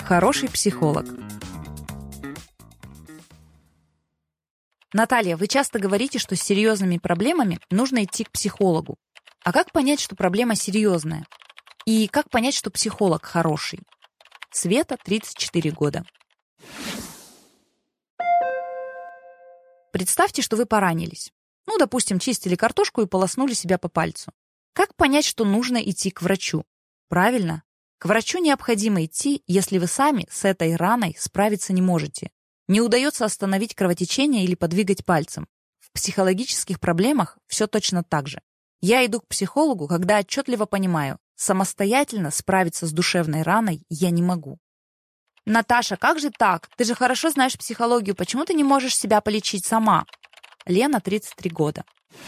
Хороший психолог. Наталья, вы часто говорите, что с серьезными проблемами нужно идти к психологу. А как понять, что проблема серьезная? И как понять, что психолог хороший? Света, 34 года. Представьте, что вы поранились. Допустим, чистили картошку и полоснули себя по пальцу. Как понять, что нужно идти к врачу? Правильно, к врачу необходимо идти, если вы сами с этой раной справиться не можете. Не удается остановить кровотечение или подвигать пальцем. В психологических проблемах все точно так же. Я иду к психологу, когда отчетливо понимаю, самостоятельно справиться с душевной раной я не могу. Наташа, как же так? Ты же хорошо знаешь психологию, почему ты не можешь себя полечить сама? Лена, 33 года.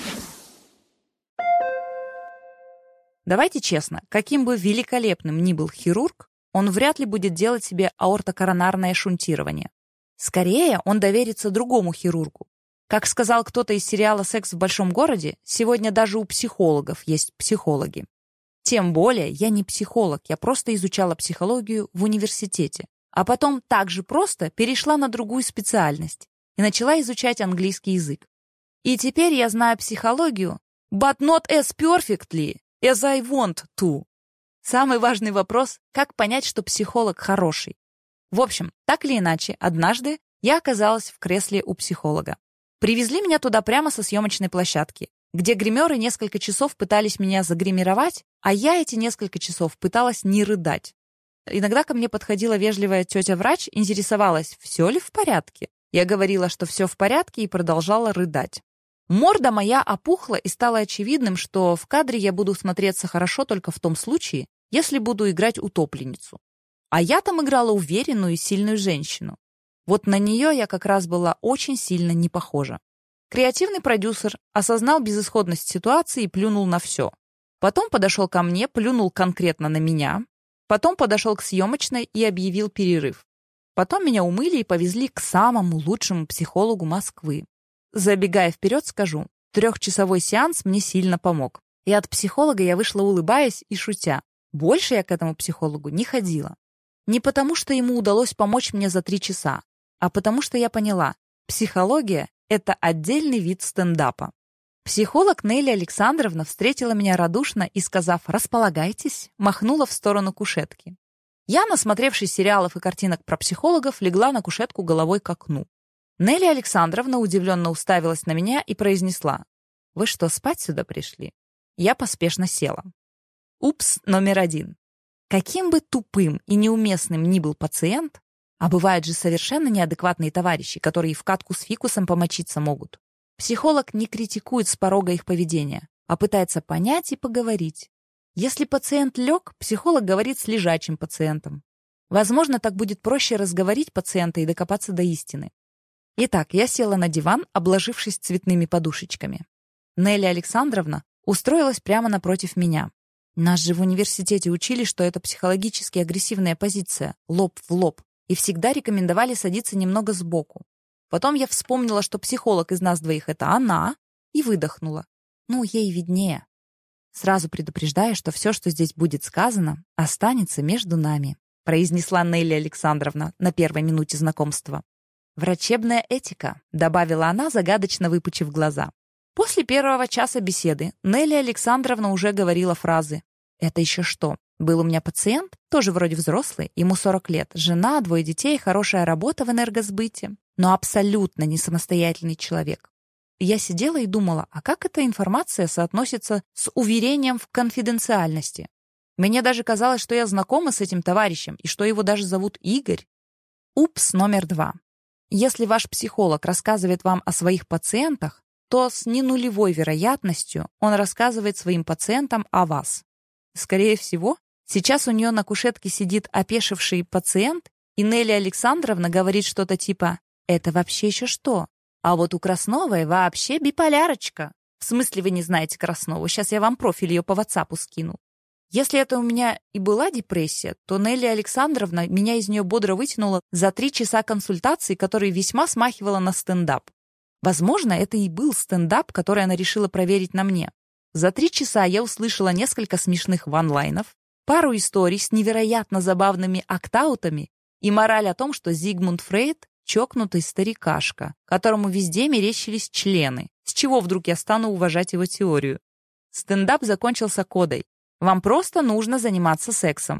Давайте честно, каким бы великолепным ни был хирург, он вряд ли будет делать себе аортокоронарное шунтирование. Скорее, он доверится другому хирургу. Как сказал кто-то из сериала «Секс в большом городе», сегодня даже у психологов есть психологи. Тем более, я не психолог, я просто изучала психологию в университете. А потом так же просто перешла на другую специальность и начала изучать английский язык. И теперь я знаю психологию, but not as perfectly as I want to. Самый важный вопрос – как понять, что психолог хороший? В общем, так или иначе, однажды я оказалась в кресле у психолога. Привезли меня туда прямо со съемочной площадки, где гримеры несколько часов пытались меня загримировать, а я эти несколько часов пыталась не рыдать. Иногда ко мне подходила вежливая тетя-врач, интересовалась, все ли в порядке. Я говорила, что все в порядке, и продолжала рыдать. Морда моя опухла, и стало очевидным, что в кадре я буду смотреться хорошо только в том случае, если буду играть утопленницу. А я там играла уверенную и сильную женщину. Вот на нее я как раз была очень сильно не похожа. Креативный продюсер осознал безысходность ситуации и плюнул на все. Потом подошел ко мне, плюнул конкретно на меня. Потом подошел к съемочной и объявил перерыв. Потом меня умыли и повезли к самому лучшему психологу Москвы. Забегая вперед, скажу, 3-часовой сеанс мне сильно помог. И от психолога я вышла, улыбаясь и шутя. Больше я к этому психологу не ходила. Не потому, что ему удалось помочь мне за 3 часа, а потому что я поняла, психология — это отдельный вид стендапа. Психолог Нелли Александровна встретила меня радушно и, сказав «располагайтесь», махнула в сторону кушетки. Я, насмотревшись сериалов и картинок про психологов, легла на кушетку головой к окну. Нелли Александровна удивленно уставилась на меня и произнесла: «Вы что, спать сюда пришли?» Я поспешно села. Упс, номер 1. Каким бы тупым и неуместным ни был пациент, а бывают же совершенно неадекватные товарищи, которые в катку с фикусом помочиться могут, психолог не критикует с порога их поведения, а пытается понять и поговорить. Если пациент лег, психолог говорит с лежачим пациентом. Возможно, так будет проще разговорить пациента и докопаться до истины. Итак, я села на диван, обложившись цветными подушечками. Нелли Александровна устроилась прямо напротив меня. Нас же в университете учили, что это психологически агрессивная позиция, лоб в лоб, и всегда рекомендовали садиться немного сбоку. Потом я вспомнила, что психолог из нас двоих — это она, и выдохнула. Ей виднее. Сразу предупреждая, что все, что здесь будет сказано, останется между нами, произнесла Нелли Александровна на первой минуте знакомства. «Врачебная этика», — добавила она, загадочно выпучив глаза. После первого часа беседы Нелли Александровна уже говорила фразы: «Это еще что? Был у меня пациент, тоже вроде взрослый, ему 40 лет, жена, 2 детей, хорошая работа в энергосбыте, но абсолютно не самостоятельный человек». Я сидела и думала, а как эта информация соотносится с уверением в конфиденциальности? Мне даже казалось, что я знакома с этим товарищем и что его даже зовут Игорь. Упс, номер 2. Если ваш психолог рассказывает вам о своих пациентах, то с ненулевой вероятностью он рассказывает своим пациентам о вас. Скорее всего, сейчас у нее на кушетке сидит опешивший пациент, и Нелли Александровна говорит что-то типа «Это вообще еще что? А вот у Красновой вообще биполярочка. В смысле вы не знаете Краснову? Сейчас я вам профиль ее по WhatsApp скину». Если это у меня и была депрессия, то Нелли Александровна меня из нее бодро вытянула за 3 часа консультации, которые весьма смахивала на стендап. Возможно, это и был стендап, который она решила проверить на мне. За 3 часа я услышала несколько смешных ванлайнов, пару историй с невероятно забавными акт-аутами И мораль о том, что Зигмунд Фрейд — чокнутый старикашка, которому везде мерещились члены. С чего вдруг я стану уважать его теорию? Стендап закончился кодой. Вам просто нужно заниматься сексом.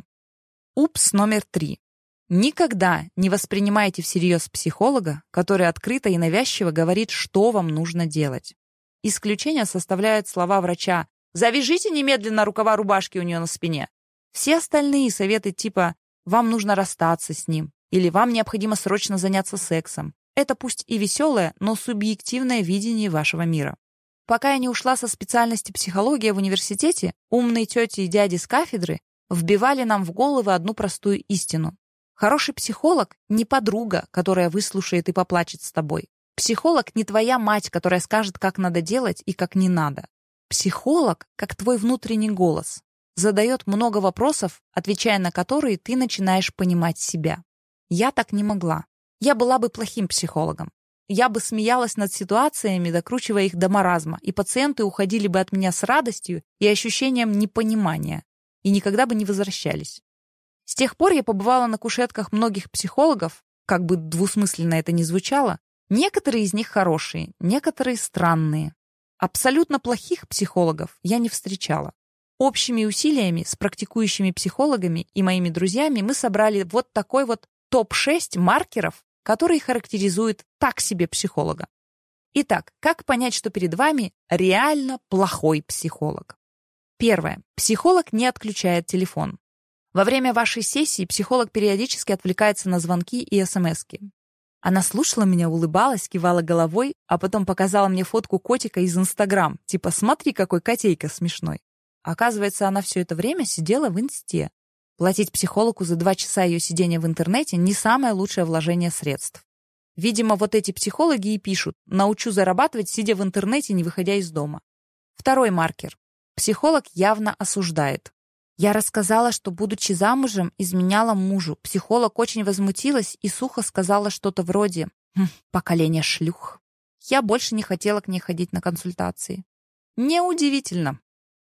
Упс номер 3. Никогда не воспринимайте всерьез психолога, который открыто и навязчиво говорит, что вам нужно делать. Исключение составляют слова врача «Завяжите немедленно рукава рубашки у нее на спине». Все остальные советы типа «Вам нужно расстаться с ним» или «Вам необходимо срочно заняться сексом». Это пусть и веселое, но субъективное видение вашего мира. Пока я не ушла со специальности психология в университете, умные тети и дяди с кафедры вбивали нам в головы одну простую истину. Хороший психолог — не подруга, которая выслушает и поплачет с тобой. Психолог — не твоя мать, которая скажет, как надо делать и как не надо. Психолог, как твой внутренний голос, задает много вопросов, отвечая на которые ты начинаешь понимать себя. Я так не могла. Я была бы плохим психологом. Я бы смеялась над ситуациями, докручивая их до маразма, и пациенты уходили бы от меня с радостью и ощущением непонимания, и никогда бы не возвращались. С тех пор я побывала на кушетках многих психологов, как бы двусмысленно это ни звучало. Некоторые из них хорошие, некоторые странные. Абсолютно плохих психологов я не встречала. Общими усилиями с практикующими психологами и моими друзьями мы собрали вот такой вот топ-6 маркеров, которые характеризуют так себе психолога. Итак, как понять, что перед вами реально плохой психолог? Первое. Психолог не отключает телефон. Во время вашей сессии психолог периодически отвлекается на звонки и смски. Она слушала меня, улыбалась, кивала головой, а потом показала мне фотку котика из Инстаграм, типа «смотри, какой котейка смешной». Оказывается, она все это время сидела в инсте. Платить психологу за 2 часа ее сидения в интернете не самое лучшее вложение средств. Видимо, вот эти психологи и пишут «научу зарабатывать, сидя в интернете, не выходя из дома». Второй маркер. Психолог явно осуждает. Я рассказала, что, будучи замужем, изменяла мужу. Психолог очень возмутилась и сухо сказала что-то вроде «поколение шлюх». Я больше не хотела к ней ходить на консультации. Неудивительно.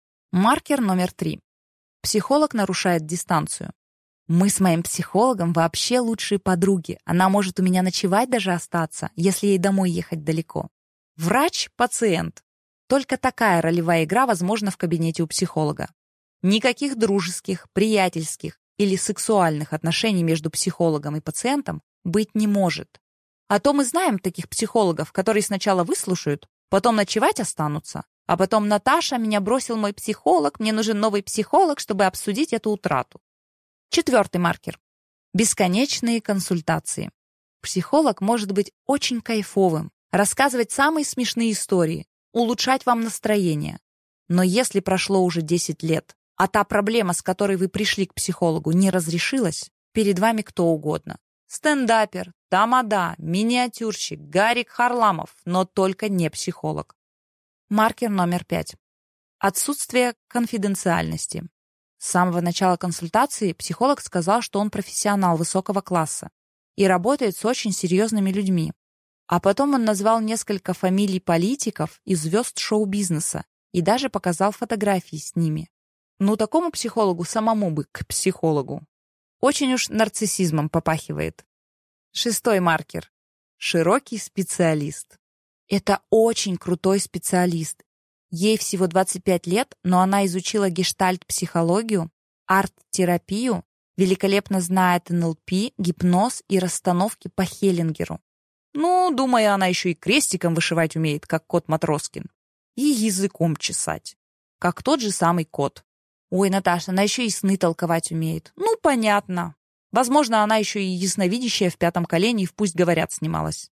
Маркер номер 3. Психолог нарушает дистанцию. Мы с моим психологом вообще лучшие подруги. Она может у меня ночевать даже остаться, если ей домой ехать далеко. Врач-пациент. Только такая ролевая игра возможна в кабинете у психолога. Никаких дружеских, приятельских или сексуальных отношений между психологом и пациентом быть не может. А то мы знаем таких психологов, которые сначала выслушают, потом ночевать останутся, а потом «Наташа, меня бросил мой психолог, мне нужен новый психолог, чтобы обсудить эту утрату». Четвертый маркер. Бесконечные консультации. Психолог может быть очень кайфовым, рассказывать самые смешные истории, улучшать вам настроение. Но если прошло уже 10 лет, а та проблема, с которой вы пришли к психологу, не разрешилась, перед вами кто угодно. Стендапер, тамада, миниатюрщик, Гарик Харламов, но только не психолог. Маркер номер 5. Отсутствие конфиденциальности. С самого начала консультации психолог сказал, что он профессионал высокого класса и работает с очень серьезными людьми. А потом он назвал несколько фамилий политиков и звезд шоу-бизнеса и даже показал фотографии с ними. Ну, такому психологу самому бы к психологу. Очень уж нарциссизмом попахивает. Шестой маркер. Широкий специалист. Это очень крутой специалист. Ей всего 25 лет, но она изучила гештальт-психологию, арт-терапию, великолепно знает НЛП, гипноз и расстановки по Хеллингеру. Ну, думаю, она еще и крестиком вышивать умеет, как кот Матроскин. И языком чесать, как тот же самый кот. Ой, Наташа, она еще и сны толковать умеет. Ну, понятно. Возможно, она еще и ясновидящая в 5 колене и в «Пусть говорят» снималась.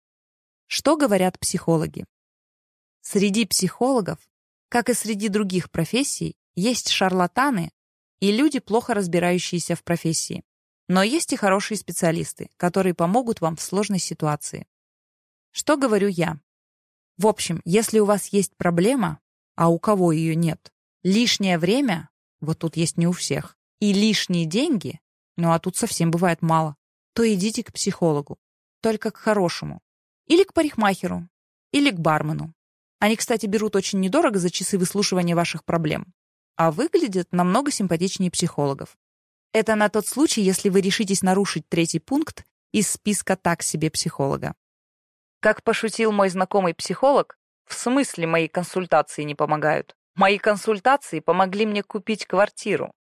Что говорят психологи? Среди психологов, как и среди других профессий, есть шарлатаны и люди, плохо разбирающиеся в профессии. Но есть и хорошие специалисты, которые помогут вам в сложной ситуации. Что говорю я? В общем, если у вас есть проблема, а у кого ее нет, лишнее время, вот тут есть не у всех, и лишние деньги, ну а тут совсем бывает мало, то идите к психологу, только к хорошему. Или к парикмахеру, или к бармену. Они, кстати, берут очень недорого за часы выслушивания ваших проблем, а выглядят намного симпатичнее психологов. Это на тот случай, если вы решитесь нарушить третий пункт из списка «так себе психолога». Как пошутил мой знакомый психолог, в смысле мои консультации не помогают? Мои консультации помогли мне купить квартиру.